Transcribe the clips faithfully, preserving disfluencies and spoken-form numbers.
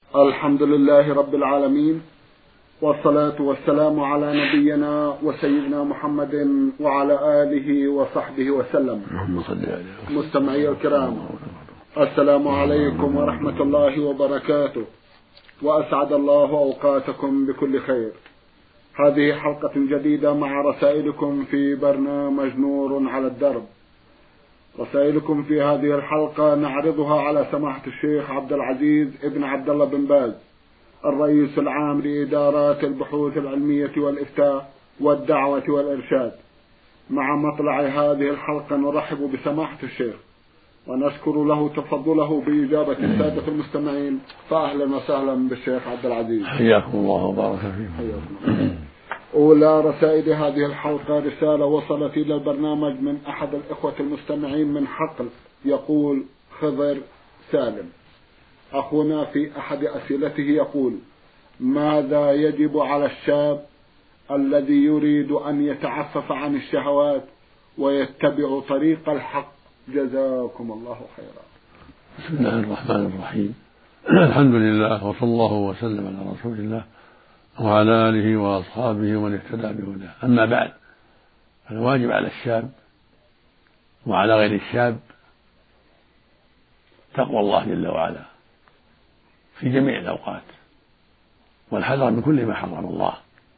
الحمد لله رب العالمين، والصلاة والسلام على نبينا وسيدنا محمد وعلى آله وصحبه وسلم. مستمعي الكرام، السلام عليكم ورحمة الله وبركاته، وأسعد الله أوقاتكم بكل خير. هذه حلقة جديدة مع رسائلكم في برنامج نور على الدرب. رسائلكم في هذه الحلقة نعرضها على سماحة الشيخ عبد العزيز ابن عبد الله بن باز، الرئيس العام لإدارات البحوث العلمية والإفتاء والدعوة والإرشاد. مع مطلع هذه الحلقة نرحب بسماحة الشيخ ونشكر له تفضله بإجابة السادة المستمعين، فأهلا وسهلا بالشيخ عبد العزيز. حياكم الله وبارك فيكم. أولى رسائل هذه الحلقة رسالة وصلت إلى البرنامج من أحد الإخوة المستمعين من حقل، يقول خضر سالم. أخونا في أحد أسئلته يقول: ماذا يجب على الشاب الذي يريد أن يتعفف عن الشهوات ويتبع طريق الحق؟ جزاكم الله خيرا. بسم الله الرحمن الرحيم. الحمد لله، وصلى الله وسلم على رسول الله وعلى آله وأصحابه ومن اهتدى بهداه. أما بعد، فالواجب على الشاب وعلى غير الشاب تقوى الله جل وعلا في جميع الأوقات، والحذر من كل ما حرم الله.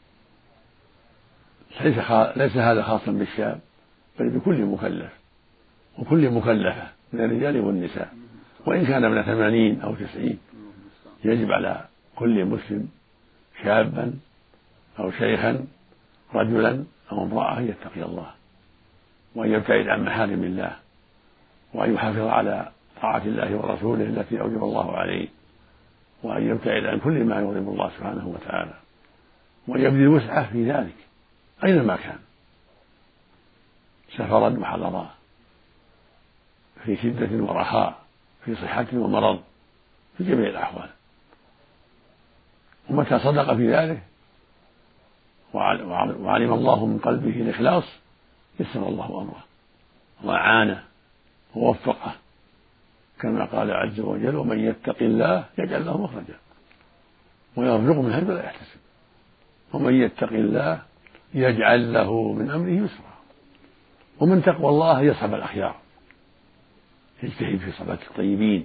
ليس ليس هذا خاصا بالشاب، بل بكل مكلف وكل مكلفة من الرجال والنساء، وإن كان ابن ثمانين أو تسعين. يجب على كل مسلم شابا أو شيخا رجلا أو امرأة أن يتقي الله وأن يبتعد عن محارم الله، وأن يحافظ على طاعة الله ورسوله التي أوجب الله عليه، وأن يبتعد عن كل ما يغضب الله سبحانه وتعالى، وأن يبذل وسعه في ذلك أينما كان، سفرا وحضرا، في شدة ورخاء، في صحة ومرض، في جميع الأحوال. ومتى صدق في ذلك وعلم الله من قلبه الإخلاص يسر الله أمره وأعانه ووفقه، كما قال عز وجل: ومن يتق الله يجعل له مخرجا ويرزقه من حيث لا يحتسب، ومن يتق الله يجعل له من أمره يسرا. ومن تقوى الله يصحب الأخيار، يجتهد في صحبة الطيبين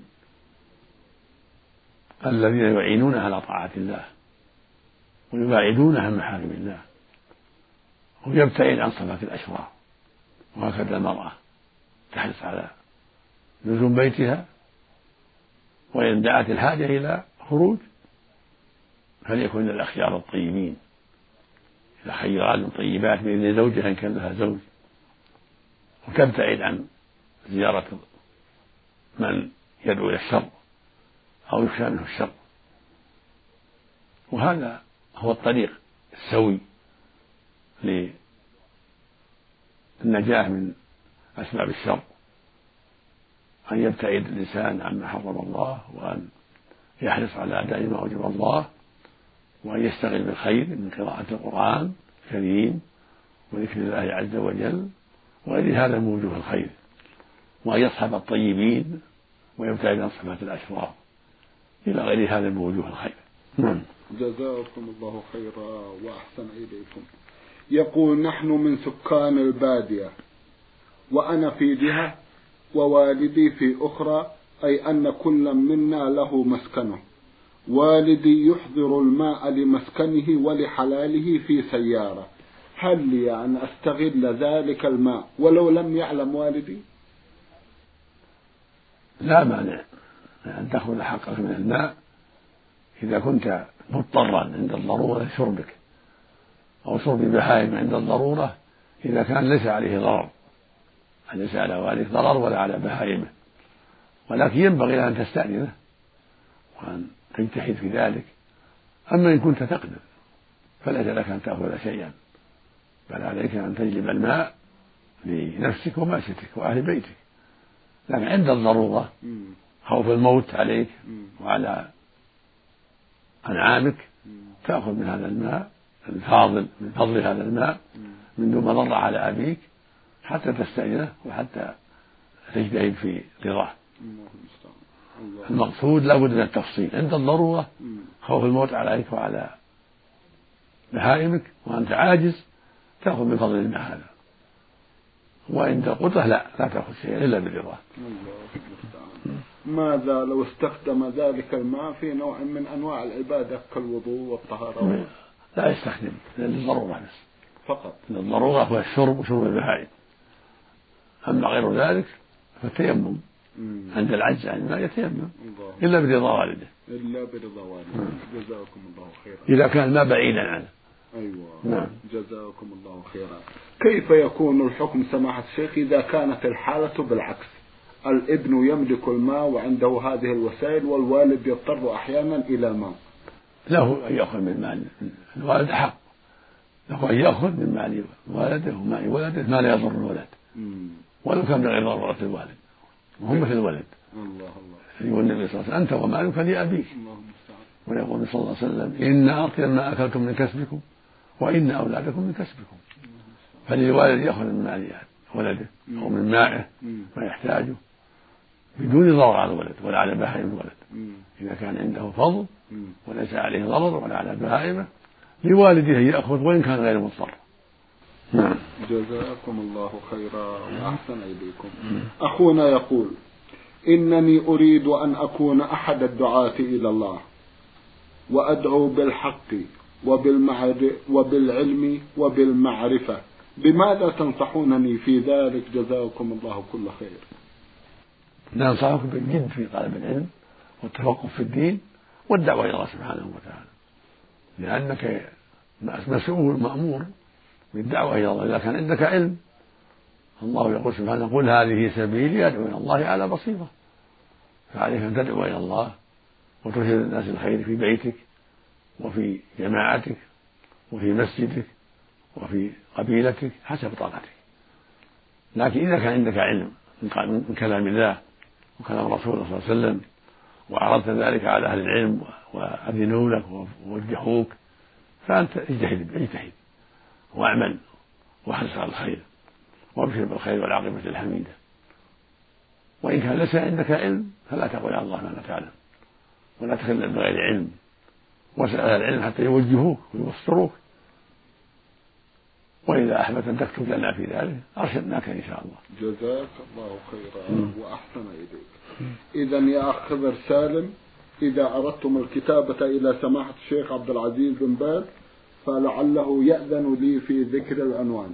الذين يعينونه على طاعة الله ويباعدونه عن محارم الله، ويبتعد عن صفات الأشرار. وهكذا المرأة تحرص على لزوم بيتها، وإن دعت الحاجة إلى خروج فليكن الأخيار الطيبين، الخيرات الطيبات بإذن زوجها إن كان لها زوج، وتبتعد عن زيارة من يدعو إلى الشر أو يخشى منه الشر. وهذا هو الطريق السوي للنجاة من أسباب الشر، أن يبتعد الإنسان عما حرم الله، وأن يحرص على أداء ما أوجب الله، وأن يشتغل بالخير من قراءة القرآن الكريم وذكر الله عز وجل وغير هذا من وجوه الخير، وأن يصحب الطيبين ويبتعد عن صفات الأشرار، إلى غير هذا من وجوه الخير. نعم. جزاكم الله خيرا وأحسن إليكم. يقول: نحن من سكان البادية، وأنا في جهة ووالدي في أخرى، أي أن كل منا له مسكنه. والدي يحضر الماء لمسكنه ولحلاله في سيارة، هل لي أن أستغل ذلك الماء ولو لم يعلم والدي؟ لا مانع أن تأخذ حقك من الماء إذا كنت مضطرا عند الضرورة لشربك، أو شرب بهائم عند الضرورة إذا كان ليس عليه ضرر، ليس على والدك ضرر ولا على بهائمه. ولكن ينبغي أن تستأذنه وأن تجتهد في ذلك. أما إن كنت تقدر فليس لك أن تأخذ شيئا، بل عليك أن تجلب الماء لنفسك وماشيتك وأهل بيتك. لكن عند الضرورة، خوف الموت عليك وعلى أنعامك، تأخذ من هذا الماء الفاضل، من فضل هذا الماء، من دون مضرة على أبيك، حتى تستأذنه وحتى تجتهد في رضاه. المقصود لابد من التفصيل. عند الضرورة خوف الموت عليك وعلى بهائمك وأنت عاجز تأخذ من فضل الماء هذا، وعند القدرة لا لا تأخذ شيئا إلا بالرضا. ماذا لو استخدم ذلك الماء في نوع من أنواع العبادة كالوضوء والطهارة؟ لا يستخدم للضرورة بس فقط. للضرورة هو الشرب وشرب البهائم، أما غير ذلك فالتيمم عند العجز عن الماء يتيمم إلا برضا والده. إلا برضا والده. جزاكم الله خيرا. إذا كان الماء بعيدا عنه. أيوة. نعم. جزاكم الله خيرا. كيف يكون الحكم سماحة الشيخ إذا كانت الحالة بالعكس؟ الابن يملك الماء وعنده هذه الوسائل والوالد يضطر أحيانا إلى الماء. له أن يأخذ من مال الوالد حق، له أن يأخذ من مال والده ومال ولده ما لا يضر الولد ولو كان بغير ضرورة الوالد، وهم مثل الولد. الله الله. يقول النبي صلى الله عليه وسلم: أنت ومالك لأبيك. ويقول صلى الله عليه وسلم: إن أطيب ما أكلتم من كسبكم وإن أولادكم من كسبكم. فللوالد يأخذ من مال ولده أو من مائه ما يحتاجه بدون ضرر على الولد ولا على بهائم الولد. إذا كان عنده فضل وليس عليه ضرر ولا على بهائمه لوالده يأخذ وإن كان غير مضطر. نعم. جزاكم الله خيرا وأحسن إليكم. أخونا يقول: إنني أريد أن أكون أحد الدعاة إلى الله وأدعو بالحق وبالعلم وبالمعرفة، بماذا تنصحونني في ذلك؟ جزاكم الله كل خير. ننصحك بالجد في طلب العلم والتفقه في الدين والدعوة إلى الله سبحانه وتعالى، لأنك مسؤول مأمور بالدعوة إلى الله. إذا كان عندك علم، الله يقول سبحانه: قل هذه سبيلي أدعو إلى الله على بصيرة. فعليك أن تدعو إلى الله وترشد الناس الخير في بيتك وفي جماعتك وفي مسجدك وفي قبيلتك حسب طاقتك. لكن إذا كان عندك علم من كلام الله وكلام رسوله صلى الله عليه وسلم وعرضت ذلك على أهل العلم وأذنوا لك ووجهوك، فأنت اجتهد اجتهد واعمل واحرص على الخير وابشر بالخير والعاقبة الحميدة. وإن كان ليس عندك علم فلا تقل على الله ما لا تعلم ولا تخل بغير علم، واسأل أهل العلم حتى يوجهوك ويبصروك. وإذا أحببت أن تكتب لنا في ذلك أرشدناك إن شاء الله. جزاك الله خيرا وأحسن إليك. إذا يا أخ خضر سالم، إذا أردتم الكتابة إلى سماحة الشيخ عبد العزيز بن باز فلعله يأذن لي في ذكر العنوان.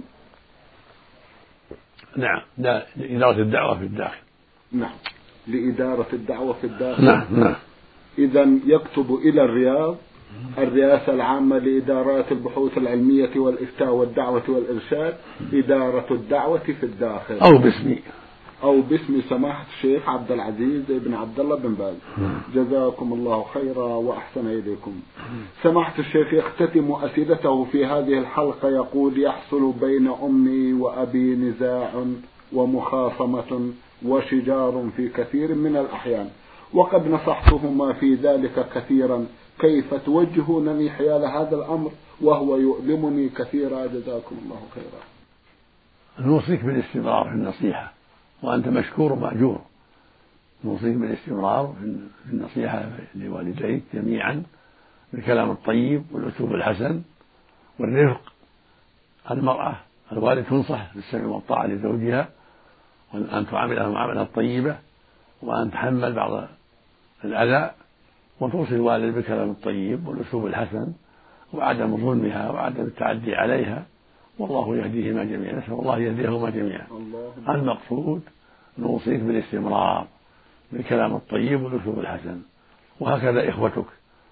نعم، لا لإدارة الدعوة في الداخل. نعم، لإدارة الدعوة في الداخل. نعم نعم. إذا يكتب إلى الرياض، الرئاسة العامة لإدارات البحوث العلمية والإفتاء والدعوة والإرشاد، إدارة الدعوة في الداخل، أو باسمي أو باسم سماحة الشيخ عبد العزيز بن عبد الله بن باز. جزاكم الله خيرا وأحسن إليكم. سماحة الشيخ يختتم أسئلته في هذه الحلقة يقول: يحصل بين أمي وأبي نزاع ومخاصمة وشجار في كثير من الأحيان، وقد نصحتهما في ذلك كثيرا، كيف توجهونني حيال هذا الأمر وهو يؤلمني كثيرا؟ جزاكم الله خيرا. نوصيك بالاستمرار في النصيحة وأنت مشكور ومأجور. نوصيك بالاستمرار في النصيحة لوالديك جميعا بالكلام الطيب والأسلوب الحسن والرفق. المرأة الوالد تنصح بالسمع والطاعة لزوجها، وأن تعاملها معاملة الطيبة، وأن تحمل بعض الأذى، وتوصي الوالد بالكلام الطيب والأسلوب الحسن وعدم ظلمها وعدم التعدي عليها، والله يهديهما جميعا. نسأل الله يهديهما جميعا. المقصود نوصيك بالاستمرار بالكلام الطيب والأسلوب الحسن، وهكذا إخوتك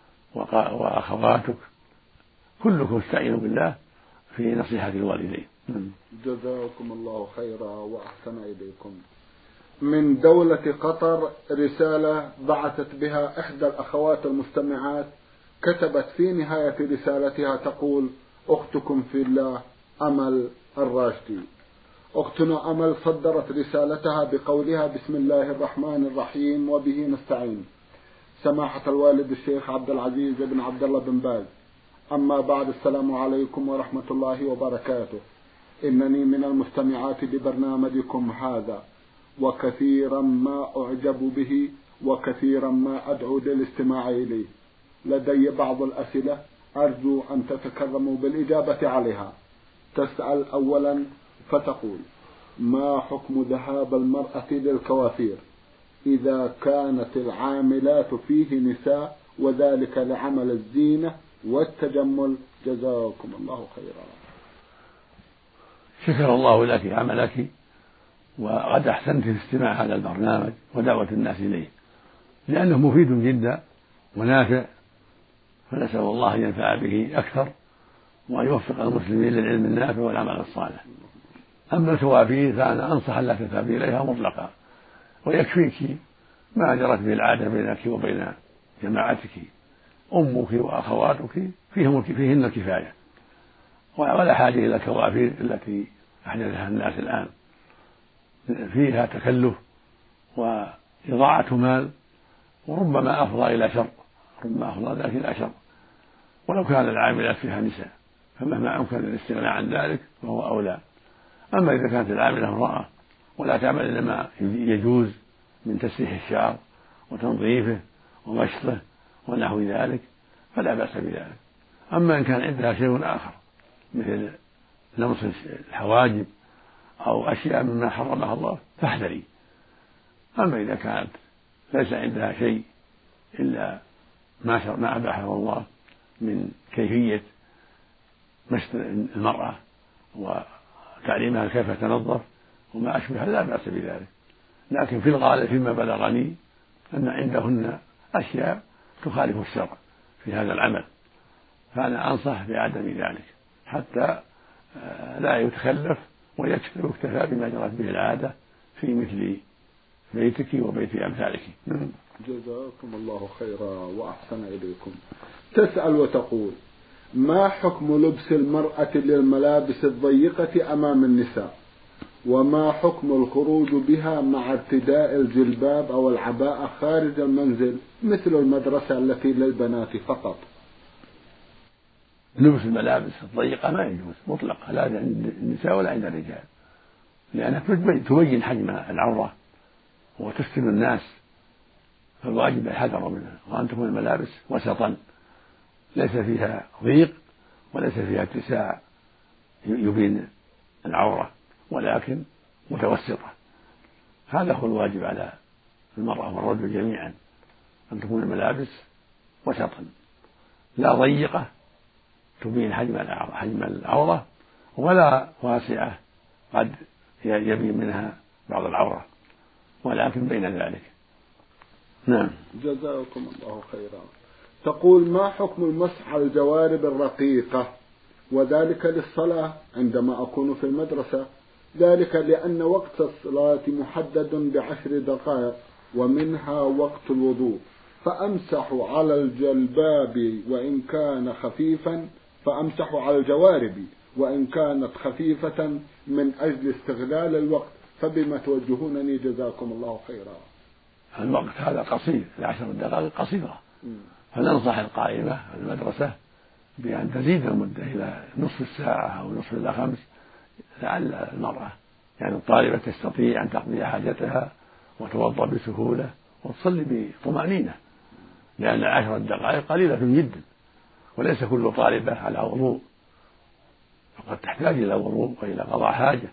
وأخواتك كلكم استعينوا بالله في نصيحة الوالدين. جزاكم الله خيرا وأحسن إليكم. من دولة قطر رسالة بعثت بها إحدى الأخوات المستمعات، كتبت في نهاية رسالتها تقول: أختكم في الله أمل الراشدي. أختنا أمل صدرت رسالتها بقولها: بسم الله الرحمن الرحيم وبه نستعين. سماحة الوالد الشيخ عبد العزيز بن عبد الله بن باز، أما بعد، السلام عليكم ورحمة الله وبركاته. إنني من المستمعات لبرنامجكم هذا، وكثيرا ما أعجب به وكثيرا ما أدعو للاستماع إليه. لدي بعض الأسئلة أرجو أن تتكرموا بالإجابة عليها. تسأل أولا فتقول: ما حكم ذهاب المرأة للكوافير إذا كانت العاملات فيه نساء وذلك لعمل الزينة والتجمل؟ جزاكم الله خيرا. شكر الله لك عملك، وقد أحسنت في استماع هذا البرنامج ودعوة الناس إليه، لأنه مفيد جدا ونافع، فنسأل الله أن ينفع به أكثر وأن يوفق المسلمين للعلم النافع والعمل الصالح. أما الكوافير فأنا أنصح أن لا تذهبي إليها مطلقا، ويكفيك ما جرت به العادة بينك وبين جماعتك، أمك وأخواتك فيهم فيهن الكفاية، ولا حاجة إلى الكوافير التي أحدثها الناس الآن، فيها تكلف وإضاعة مال، وربما أفضى إلى شر، ربما أفضى ذلك إلى شر، ولو كان العاملات فيها نساء فمهما أمكن الاستغناء عن ذلك فهو أولى. أما إذا كانت العاملة امرأة ولا تعمل إلا ما يجوز من تسريح الشعر وتنظيفه ومشطه ونحو ذلك فلا بأس بذلك. أما إن كان عندها شيء آخر مثل لمس الحواجب أو أشياء مما حرمها الله فاحذري. أما إذا كانت ليس عندها شيء إلا ما ما أباحه الله من كيفية مس المرأة وتعليمها كيف تنظف وما أشبه لا بأس بذلك، لكن في الغالب فيما بلغني أن عندهن أشياء تخالف الشرع في هذا العمل، فأنا أنصح بعدم ذلك حتى لا يتخلف ويكتفى بما جرت به العادة في مثل بيتك وبيت أمثالك. جزاكم الله خيرا وأحسن إليكم. تسأل وتقول: ما حكم لبس المرأة للملابس الضيقة أمام النساء؟ وما حكم الخروج بها مع ارتداء الجلباب أو العباءة خارج المنزل مثل المدرسة التي للبنات فقط؟ لبس الملابس الضيقة ما يجوز مطلقا، لا عند النساء ولا عند الرجال، لأنها تبين حجم العورة وتفتن الناس، فالواجب الحذر منها، وأن تكون الملابس وسطا ليس فيها ضيق وليس فيها اتساع يبين العورة، ولكن متوسطة. هذا هو الواجب على المرأة والرجل جميعا، أن تكون الملابس وسطا لا ضيقة تبين حجم حجم العورة ولا واسعة قد يبين منها بعض العورة، ولكن بين ذلك. نعم. جزاكم الله خيرا. تقول: ما حكم المسح على الجوارب الرقيقة وذلك للصلاة عندما أكون في المدرسة؟ ذلك لأن وقت الصلاة محدد بعشر دقائق ومنها وقت الوضوء، فأمسح على الجلباب وإن كان خفيفا فأمسح على الجوارب وإن كانت خفيفة من أجل استغلال الوقت، فبما توجهونني جزاكم الله خيرا؟ الوقت هذا قصير، العشر دقائق قصيرة، فننصح القائمة المدرسة بأن تزيد المدة إلى نصف الساعة أو نصف إلى خمس، لعل المرأة يعني الطالبة تستطيع أن تقضي حاجتها وتوضأ بسهولة وتصلي بطمأنينة، لأن عشر دقائق قليلة جدا، وليس كل طالبة على وضوء، فقد تحتاج إلى وضوء وإلى قضاء حاجة.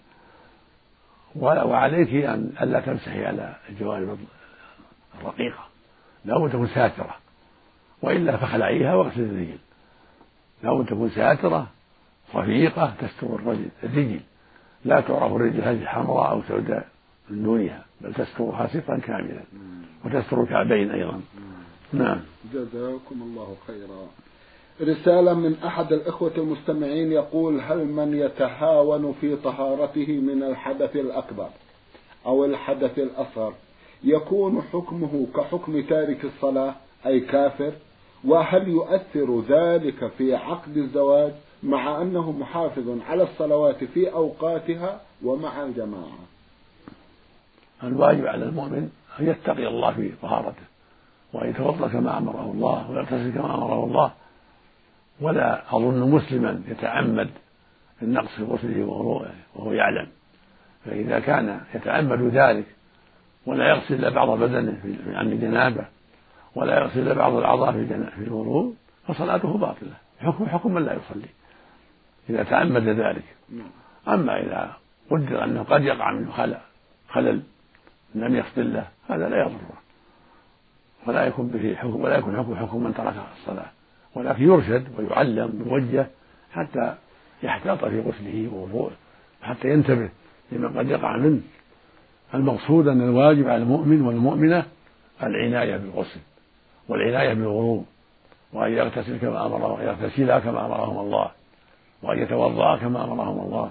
وعليك أن ألا تمسحي على الجوانب الرقيقة، لا بد تكون ساترة، وإلا فخلعيها واغسلي الرجل، لا بد تكون ساترة رفيقة تستر الرجل الرجل، لا تعرف الرجل هذه حمراء أو سوداء من دونها، بل تسترها سترا كاملا وتستر الكعبين أيضا. نعم. جزاكم الله خيرا. رسالة من أحد الإخوة المستمعين يقول: هل من يتهاون في طهارته من الحدث الأكبر أو الحدث الأصغر يكون حكمه كحكم تارك الصلاة أي كافر؟ وهل يؤثر ذلك في عقد الزواج مع أنه محافظ على الصلوات في أوقاتها ومع الجماعة؟ الواجب على المؤمن أن يتقي الله في طهارته، وأن يتوضأ كما أمره الله ويغتسل كما أمره الله، ولا أظن مسلما يتعمد النقص في غسله ووضوءه وهو يعلم، فإذا كان يتعمد ذلك ولا يغسل إلا بعض بدنه عن جنابه، ولا يغسل إلا بعض الأعضاء في الوضوء، فصلاته باطلة، حكم حكم من لا يصلي إذا تعمد ذلك. أما إذا قدر أنه قد يقع منه خلل خلل لم يفضل له، هذا لا يضره، ولا يكون به حكم، ولا يكون حكم حكم من ترك الصلاة، ولكن يرشد ويعلم ويوجه حتى يحتاط في غسله ووضوءه، حتى ينتبه لما قد يقع منه. المقصود أن الواجب على المؤمن والمؤمنة العناية بالغسل والعناية بالوضوء، وأن يغتسل كما أمره، وأن يغتسلا كما أمرهم الله، وأن يتوضأ كما أمرهم الله.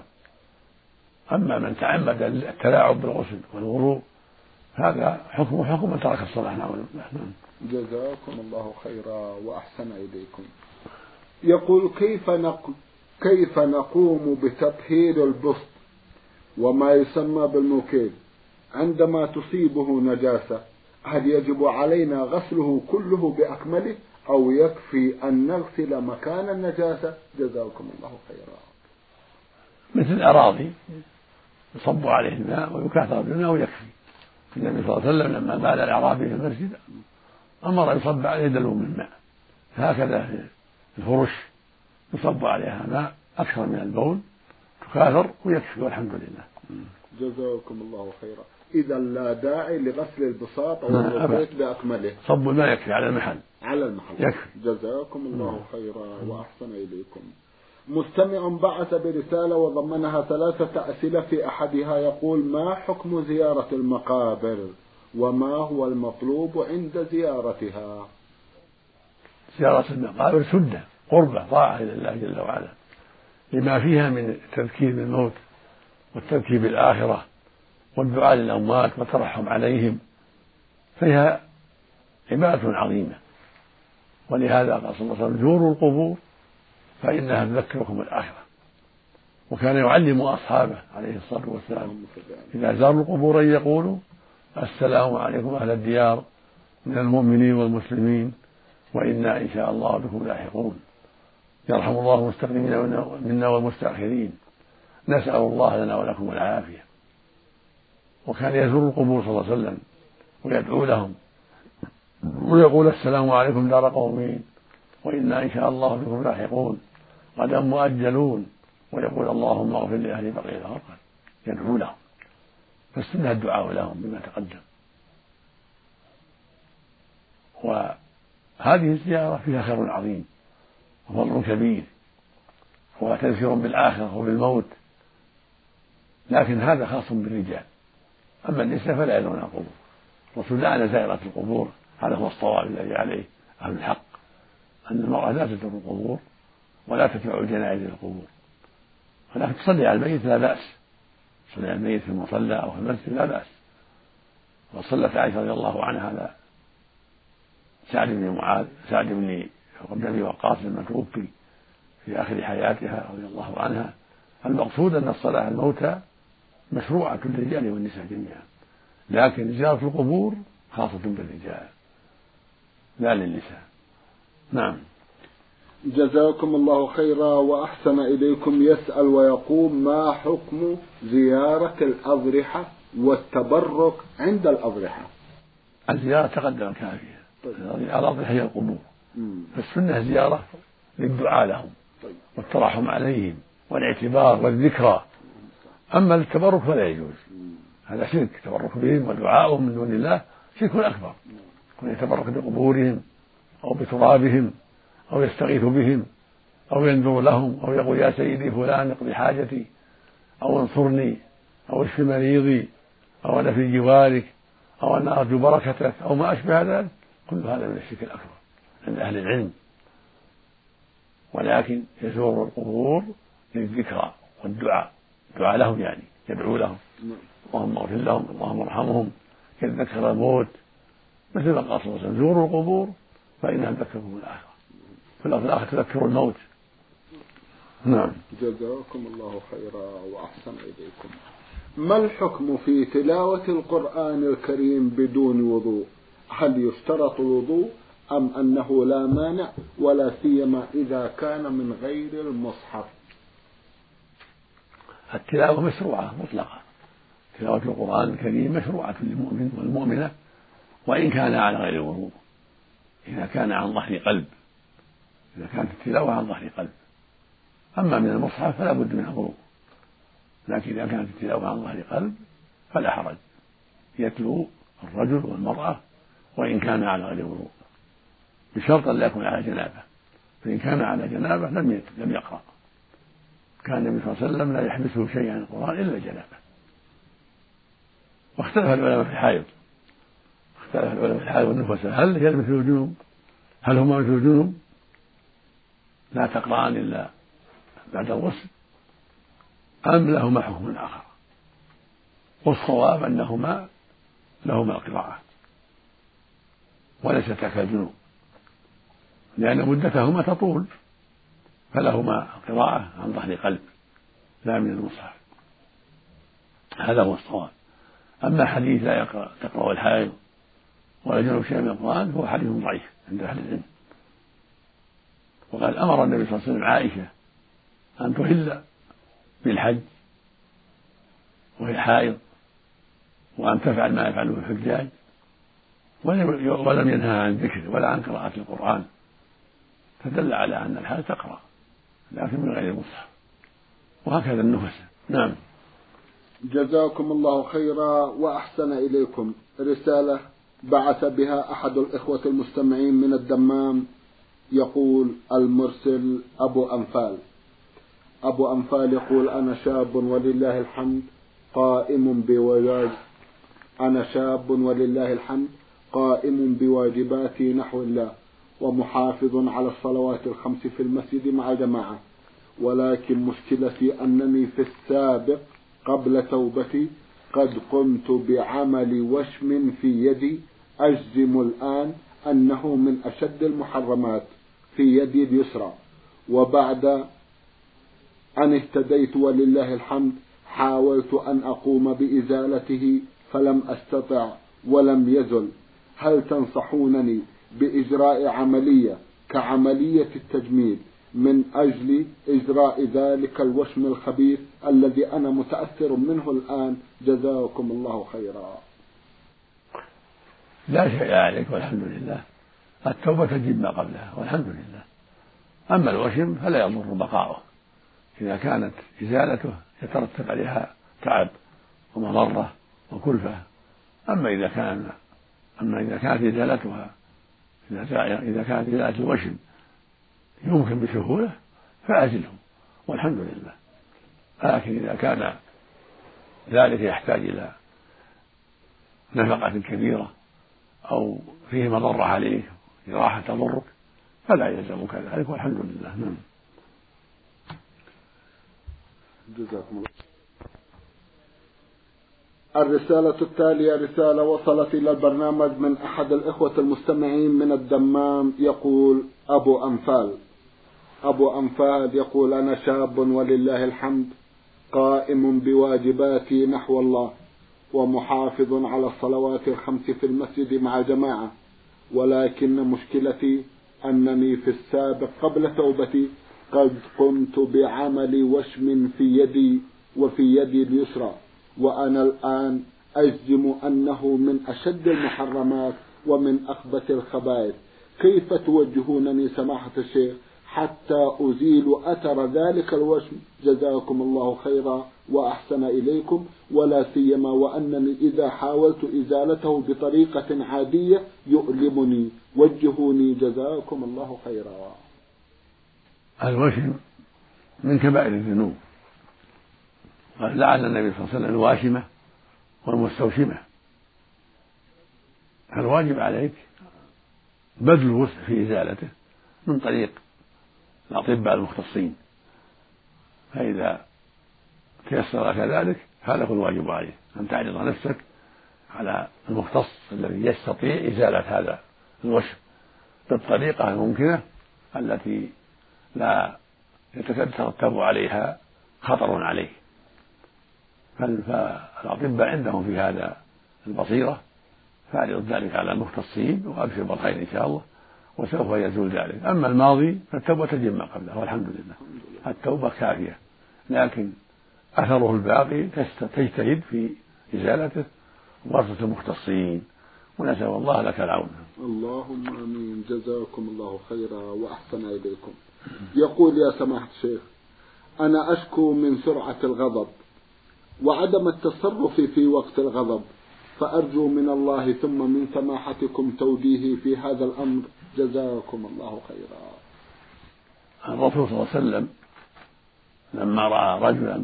أما من تعمد التلاعب بالغسل والوضوء هذا حكم حكم من ترك الصلاة. نعم. جزاكم الله خيرا وأحسن إليكم. يقول كيف نق... كيف نقوم بتطهير البسط وما يسمى بالموكيل عندما تصيبه نجاسة؟ هل يجب علينا غسله كله بأكمله أو يكفي أن نغسل مكان النجاسة؟ جزاكم الله خيرا. مثل الأراضي يصب عليه الماء ويكاثر بالماء ويكفي. النبي صلى الله عليه وسلم لما بال الأعرابي في المسجد أمر يصب عليه دلو من الماء، هكذا في الفرش يصب عليها ماء أكثر من البول، تكاثر ويكفي والحمد لله. جزاكم الله خيرا. إذا لا داعي لغسل البساط أو البيت بأكمله، صب الماء يكفي على المحل على المحل يكفي. جزاكم الله خيرا وأحسن إليكم. مستمع بعث برسالة وضمنها ثلاثة أسئلة، في أحدها يقول: ما حكم زيارة المقابر وما هو المطلوب عند زيارتها؟ زيارة المقابر سنة قربة طاعة إلى الله جل وعلا، لما فيها من التذكير بالموت والتذكير بالآخرة والدعاء للأموات والترحم عليهم، فيها عبادة عظيمة. ولهذا قال صلى الله عليه وسلم: زوروا القبور فإنها تذكركم الآخرة. وكان يعلم أصحابه عليه الصلاة والسلام إذا زاروا القبور أن يقولوا: السلام عليكم أهل الديار من المؤمنين والمسلمين وإنا إن شاء الله بكم لاحقون، يرحم الله المستقدمين منا والمستأخرين، نسأل الله لنا ولكم العافية. وكان يزور القبور صلى الله عليه وسلم ويدعو لهم ويقول: السلام عليكم دار قومين وإنا إن شاء الله بكم لاحقون غدا مؤجلون، ويقول: اللهم اغفر لأهل بقية الغرقد، يدعو لهم. فالسنة الدعاء لهم بما تقدم. وهذه الزيارة فيها خير عظيم وفضل كبير وتذكير بالآخرة وبالموت، لكن هذا خاص بالرجال، أما النساء فلا يزورون القبور. الرسول لعن زائرة القبور، هذا هو الصواب الذي عليه أهل الحق، أن المرأة لا تزور القبور ولا تتبع الجنائز إلى القبور، ولكن تصلي على الميت لا بأس، تصلي على الميت في المصلى أو في المسجد لا بأس. وصلت عائشة رضي الله عنها على سعد بن معاذ سعد بن أبي وقاص لما توفي في آخر حياتها رضي الله عنها. المقصود أن الصلاة على الموتى مشروعة للرجال والنساء جميعا، لكن زيارة القبور خاصة بالرجال لا للنساء. نعم. جزاكم الله خيرا وأحسن إليكم. يسأل ويقول: ما حكم زيارة الأضرحة والتبرك عند الأضرحة؟ الزيارة تقدم كافية. الأضرحة هي القبور، فالسنة زيارة للدعاء لهم والترحم عليهم والاعتبار والذكرى. أما التبرك فلا يجوز، هذا شرك، تبرك بهم ودعاءهم من دون الله شرك أكبر، كون يتبرك بقبورهم أو بترابهم أو يستغيث بهم أو ينذر لهم أو يقول: يا سيدي فلان اقضي حاجتي أو انصرني أو اشف مريضي أو أنا في جوارك أو أنا أرجو بركتك أو ما أشبه ذلك، كل هذا من الشرك الأكبر عند أهل العلم. ولكن يزور القبور للذكرى والدعاء، دعاء لهم يعني يدعو لهم: اللهم اغفر لهم، اللهم ارحمهم، يتذكر الموت، مثل ما قال صلى الله عليه وسلم: زوروا القبور فإنها تذكركم الآخرة، في الأرض الآخرة تذكر الموت. نعم. جزاكم الله خيرا وأحسن إليكم. ما الحكم في تلاوة القرآن الكريم بدون وضوء؟ هل يشترط الوضوء أم أنه لا مانع، ولا سيما إذا كان من غير المصحف؟ التلاوة مشروعة مطلقة، تلاوة القرآن الكريم مشروعة للمؤمن والمؤمنة وإن كان على غير وضوء، إذا كان عن ظهر قلب، إذا كانت التلاوة عن ظهر قلب. أما من المصحف فلا بد من الوضوء، لكن إذا كانت التلاوة عن ظهر قلب فلا حرج، يتلو الرجل والمرأة وإن كان على غير وضوء، بشرط أن لا يكون على جنابة، فإن كان على جنابة لم لم يقرأ. كان النبي صلى الله عليه وسلم لا يحبسه شيء عن القرآن إلا جنابة. واختلف العلماء في الحائض، اختلف العلماء في الحائض والنفساء، هل هي مثل الجنوب؟ هل هما مثل الجنوب لا تقرأان إلا بعد الغسل، أم لهما حكم آخر؟ والصواب أنهما لهما القراءة وليستا كالجنوب، لأن مدتهما تطول، فلهما القراءة عن ظهر قلب لا من المصحف. هذا هو الصواب. أما حديث لا يقرأ تقرأ الحائض ولا جنوب شيء من القرآن هو حديث ضعيف عند أهل العلم. وقد أمر النبي صلى الله عليه وسلم عائشة أن تهل بالحج وهي حائض، وأن تفعل ما يفعله الحجاج، ولم ينهى عن ذكر ولا عن قراءة القرآن، فدل على أن الحائض تقرأ لكن من غير المصحف، وهكذا النفس. نعم. جزاكم الله خيرا وأحسن إليكم. رسالة بعث بها أحد الإخوة المستمعين من الدمام، يقول المرسل أبو أنفال. أبو أنفال يقول: أنا شاب ولله الحمد قائم بواجب أنا شاب ولله الحمد قائم بواجباتي نحو الله، ومحافظ على الصلوات الخمس في المسجد مع جماعة، ولكن مشكلتي أنني في السابق قبل توبتي قد قمت بعمل وشم في يدي أجزم الآن أنه من أشد المحرمات في يدي اليسرى، وبعد أن اهتديت ولله الحمد حاولت أن أقوم بإزالته فلم أستطع ولم يزل. هل تنصحونني بإجراء عملية كعملية التجميل من أجل إجراء ذلك الوشم الخبيث الذي أنا متأثر منه الآن؟ جزاكم الله خيرا. لا شيء عليك والحمد لله، التوبة تجب ما قبلها والحمد لله. أما الوشم فلا يضر بقاؤه إذا كانت إزالته يترتب عليها تعب ومضرة وكلفة. أما إذا كان أما إذا كانت إزالتها إذا كانت إزالة الوشم يمكن بسهولة فأزله والحمد لله. لكن إذا كان ذلك يحتاج إلى نفقة كبيرة أو فيه مضرة عليك جراحة تضرك فلا يلزمك ذلك والحمد لله. نعم. جزاكم الله. الرسالة التالية رسالة وصلت إلى البرنامج من أحد الإخوة المستمعين من الدمام، يقول أبو أنفال. أبو أنفال يقول: أنا شاب ولله الحمد قائم بواجباتي نحو الله، ومحافظ على الصلوات الخمس في المسجد مع جماعة، ولكن مشكلتي أنني في السابق قبل توبتي قد قمت بعمل وشم في يدي وفي يدي اليسرى، وأنا الآن أجزم أنه من أشد المحرمات ومن أخبث الخبائث. كيف توجهونني سماحة الشيخ حتى أزيل أثر ذلك الوشم؟ جزاكم الله خيرا وأحسن إليكم، ولا سيما وأنني إذا حاولت إزالته بطريقة عادية يؤلمني. وجهوني جزاكم الله خيرا. الوشم من كبائر الذنوب، قال لعن النبي صلى الله عليه وسلم الواشمة والمستوشمة. فالواجب عليك بذل الوسع في إزالته من طريق الأطباء المختصين، فإذا تيسر لك ذلك هذا هو الواجب عليك، أن تعرض نفسك على المختص الذي يستطيع إزالة هذا الوشم بالطريقة الممكنة التي لا يترتب عليها خطر عليه. فالأطباء عندهم في هذا البصيرة، فاعرض ذلك على المختصين وأبشر بالخير إن شاء الله وسوف يزول ذلك. أما الماضي فالتوبة تجب ما قبله والحمد لله، التوبة كافية، لكن أثره الباقي تجتهد في إزالته وورثة المختصين، ونسأل الله لك العون. اللهم آمين. جزاكم الله خيرا وأحسن إليكم. يقول: يا سماحة الشيخ، أنا أشكو من سرعة الغضب وعدم التصرف في وقت الغضب، فأرجو من الله ثم من سماحتكم توجيهي في هذا الأمر، جزاكم الله خيرا. الرسول صلى الله عليه وسلم لما رأى رجلا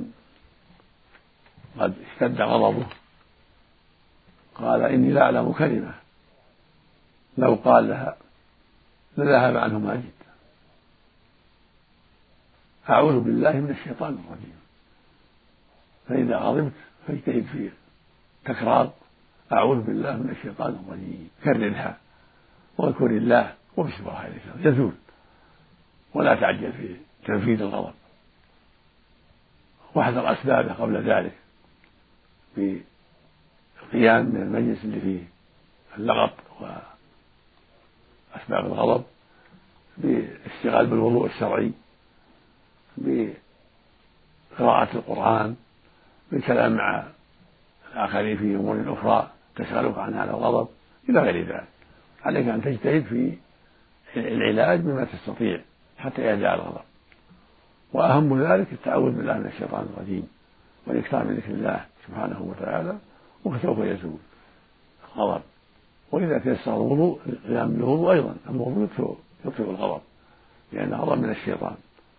قد اشتد غضبه قال: إني لا أعلم كلمة لو قال لها لذهب عنه ما جد. أعوذ بالله من الشيطان الرجيم. فإذا غضبت فاجتهد في تكرار أعوذ بالله من الشيطان الرجيم، كررها واذكر الله وابشر بالخير يزول، ولا تعجل في تنفيذ الغضب، واحذر أسبابه قبل ذلك بالقيام من المجلس اللي فيه اللغط وأسباب الغضب، بالاشتغال بالوضوء الشرعي، بقراءة القرآن، بالكلام مع الآخرين في أمور أخرى تشغلك عن هذا الغضب إلى غير ذلك. عليك أن تجتهد في العلاج بما تستطيع حتى يهدأ الغضب، وأهم ذلك التعوذ بالله من الشيطان الرجيم والإكثار من ذكر الله سبحانه وتعالى، وسوف يزول الغضب. وإذا تيسر الوضوء القيام بالوضوء أيضا، الوضوء يطفئ الغضب لأن الغضب من الشيطان،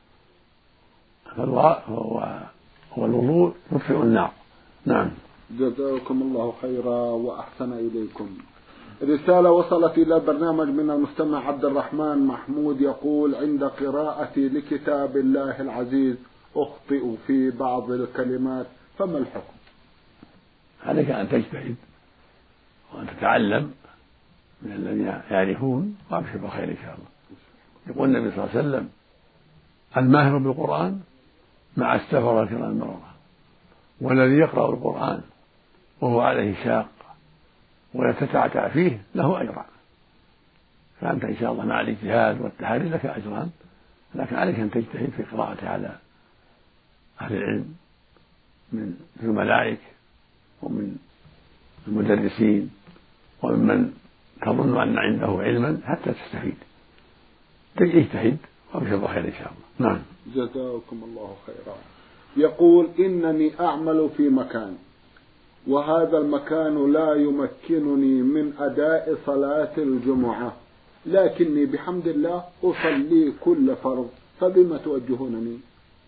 والوضوء يطفئ النار. نعم. جزاكم الله خيرا وأحسن إليكم. رسالة وصلت إلى البرنامج من المستمع عبد الرحمن محمود يقول: عند قراءتي لكتاب الله العزيز أخطئ في بعض الكلمات، فما الحكم؟ عليك أن تجتهد وأن تتعلم من الذين يعرفون، وأبشر بالخير إن شاء الله. يقول النبي صلى الله عليه وسلم: الماهر بالقرآن مع السفر الكرام المرضى، والذي يقرأ القرآن وهو عليه شاق ويتتعتع فيه له أجران. فأنت إن شاء الله مع الاجتهاد والتحري لك أجران، لكن عليك أن تجتهد في قراءته على أهل العلم من زملائك ومن المدرسين وممن تظن أن عنده علما حتى تستفيد. اجتهد وابشر بالخير إن شاء الله. نعم. جزاكم الله خيرا. يقول: إنني أعمل في مكان، وهذا المكان لا يمكنني من أداء صلاة الجمعة، لكني بحمد الله أصلي كل فرض، فبما توجهونني؟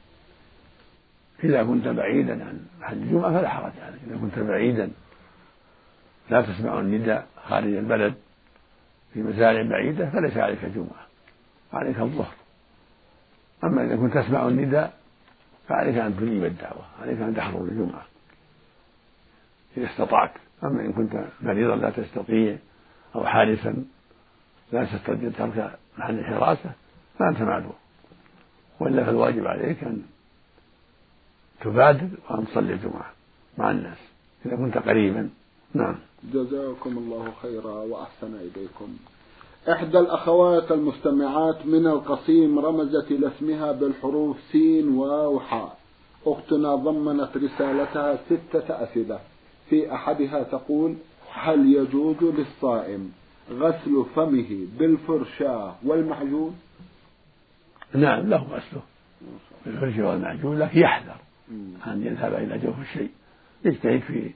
إذا كنت بعيدا عن محل الجمعة فلا حرج عليك. إذا كنت بعيدا لا تسمع النداء خارج البلد في مزارع بعيدة فليس عليك جمعة، عليك الظهر. أما إذا كنت تسمع النداء فعليك أن تجيب الدعوة، عليك أن تحضر الجمعة إذا استطعت. أما إن كنت مريضا لا تستطيع أو حارسا لا تستطيع ترك محل الحراسة فأنت معذور، وإلا فالواجب عليك أن تبادر وأن تصلي الجمعة مع الناس إذا كنت قريبا. نعم. جزاكم الله خيرا وأحسن إليكم. إحدى الأخوات المستمعات من القصيم رمزت إلى اسمها بالحروف سين واو حاء. أختنا ضمنت رسالتها ستة أسئلة، في أحدها تقول: هل يجوز للصائم غسل فمه بالفرشاة والمعجون؟ نعم، له غسله بالفرشاة والمعجون، لكن يحذر أن يذهب إلى جوف الشيء، يجتهد في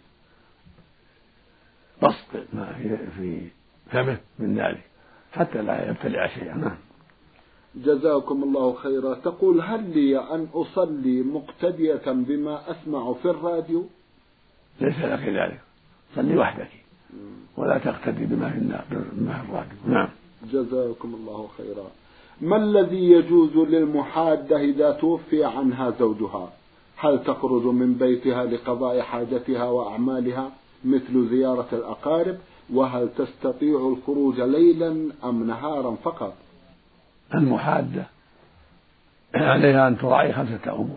بسط ما في فمه من ذلك حتى لا يبتلع شيئا. نعم. جزاكم الله خيرا. تقول: هل لي أن أصلي مقتدية بما أسمع في الراديو؟ ليس لك ذلك، صلي وحدك ولا تقتدي بما في الراديو. نعم. جزاكم الله خيرا. ما الذي يجوز للمحادة إذا توفي عنها زوجها؟ هل تخرج من بيتها لقضاء حاجتها وأعمالها مثل زيارة الأقارب؟ وهل تستطيع الخروج ليلا أم نهارا فقط؟ المحادة عليها أن تراعي خمسة أمور.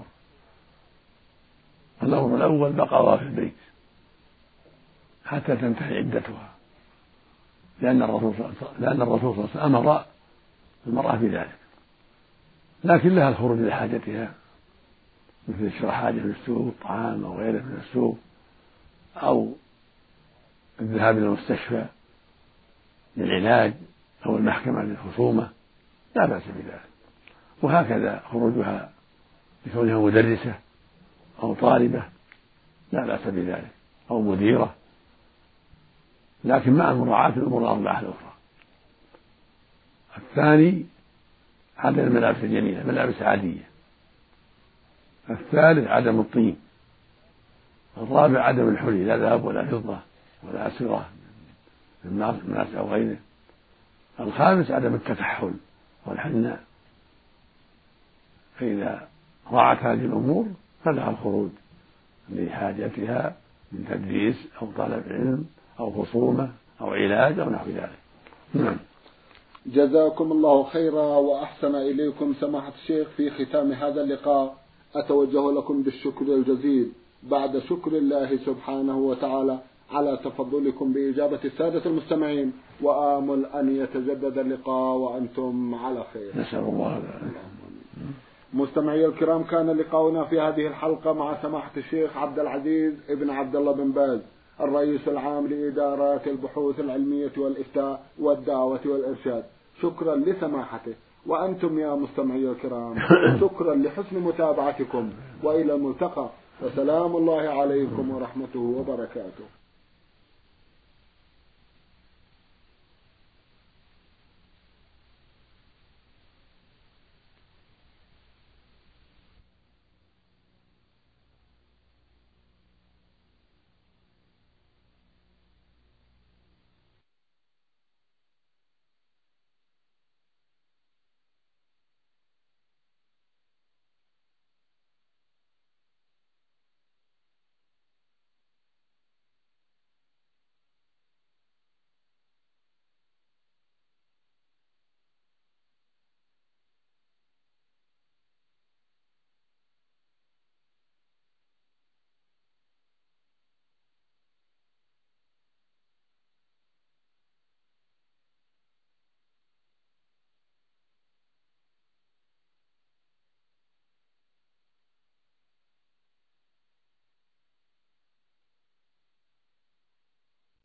الأمر الأول بقاؤها في البيت حتى تنتهي عدتها، لأن الرسول لأن الرسول صلى الله عليه وسلم أمر المرأة بذلك، لكن لها الخروج لحاجتها مثل شراء حاجة في السوق، طعام أو غيره من السوق، أو الذهاب إلى المستشفى للعلاج أو المحكمة للخصومة لا بأس بذلك. وهكذا خروجها لكونها مدرسة أو طالبة لا بأس بذلك، أو مديرة، لكن مع مراعاة الأمور الأربعة الأخرى. الثاني عدم الملابس الجميلة، ملابس عادية. الثالث عدم الطين. الرابع عدم الحلي، لا ذهب ولا فضة ولا أسرة من الناس أو غيره. الخامس عدم التكحل والحناء. فإذا راعت هذه الأمور فلها الخروج لحاجتها من تدريس أو طلب علم أو خصومة أو علاج أو نحو ذلك. نعم. جزاكم الله خيرا وأحسن إليكم سماحة الشيخ. في ختام هذا اللقاء أتوجه لكم بالشكر الجزيل بعد شكر الله سبحانه وتعالى على تفضلكم بإجابة السادة المستمعين، وآمل أن يتجدد اللقاء وأنتم على خير. نسأل الله. مستمعي الكرام، كان لقاؤنا في هذه الحلقة مع سماحة الشيخ عبد العزيز ابن عبد الله بن باز، الرئيس العام لإدارات البحوث العلمية والإفتاء والدعوة والإرشاد. شكرا لسماحته، وأنتم يا مستمعي الكرام شكرا لحسن متابعتكم، وإلى الملتقى، وسلام الله عليكم ورحمته وبركاته.